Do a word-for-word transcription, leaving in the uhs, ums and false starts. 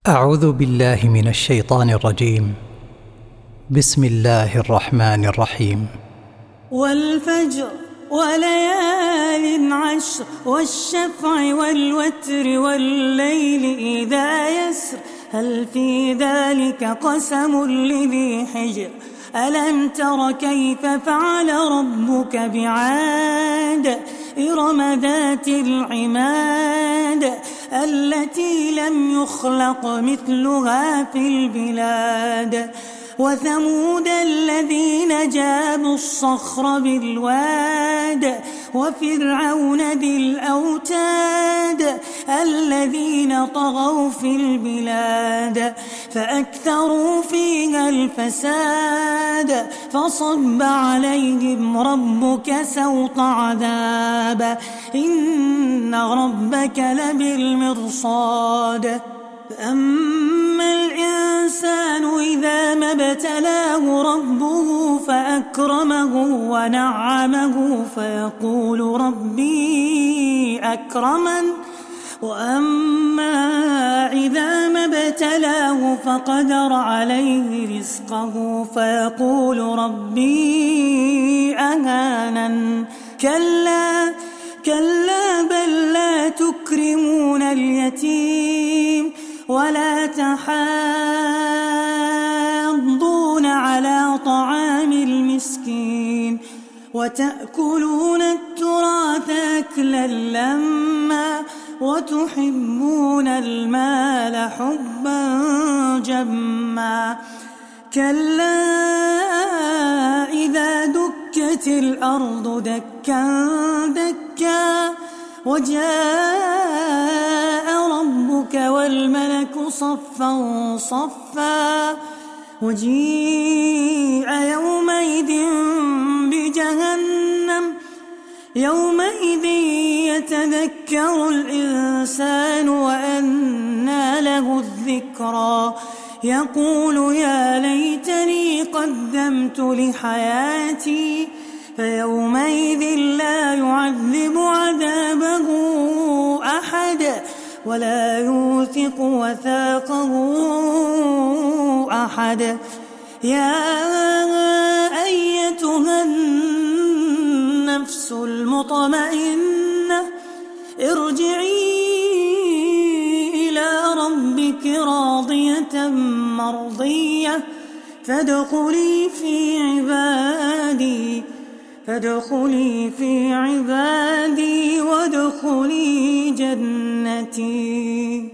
أعوذ بالله من الشيطان الرجيم. بسم الله الرحمن الرحيم. والفجر وليال عشر والشفع والوتر والليل إذا يسر هل في ذلك قسم لذي حجر ألم تر كيف فعل ربك بعاد إرم ذات العماد التي لم يخلق مثلها في البلاد وثمود الذين جابوا الصخر بالواد وفرعون ذي الأوتاد الذين طغوا في البلاد فأكثروا فيها الفساد فصب عليهم ربك سوط عذاب إن ربك لبالمرصاد فأما الإنسان إذا ما ابتلاه ربه فأكرمه ونعمه فيقول ربي أكرمن وأما إذا ما ابتلاه فقدر عليه رزقه فيقول ربي أهانن كلا كلا بل لا تكرمون اليتيم ولا تحاضون على طعام المسكين وتأكلون التراث أكلا لما وتحبون المال حبا جما كلا إذا دكت الأرض دكا دكا وجاء ربك والملك صفا صفا وجيء يومئذ بجهنم يومئذ يتذكر الإنسان وأنى له الذكرى يقول يا ليتني قدمت لحياتي فيومئذ لا يعذب عذابه أحد ولا يوثق وثاقه أحد يا أيتها النفس المطمئنة ارجعي إلى ربك راضية مرضية فادخلي في عبادي فادخلي في عبادي وادخلي جنتي.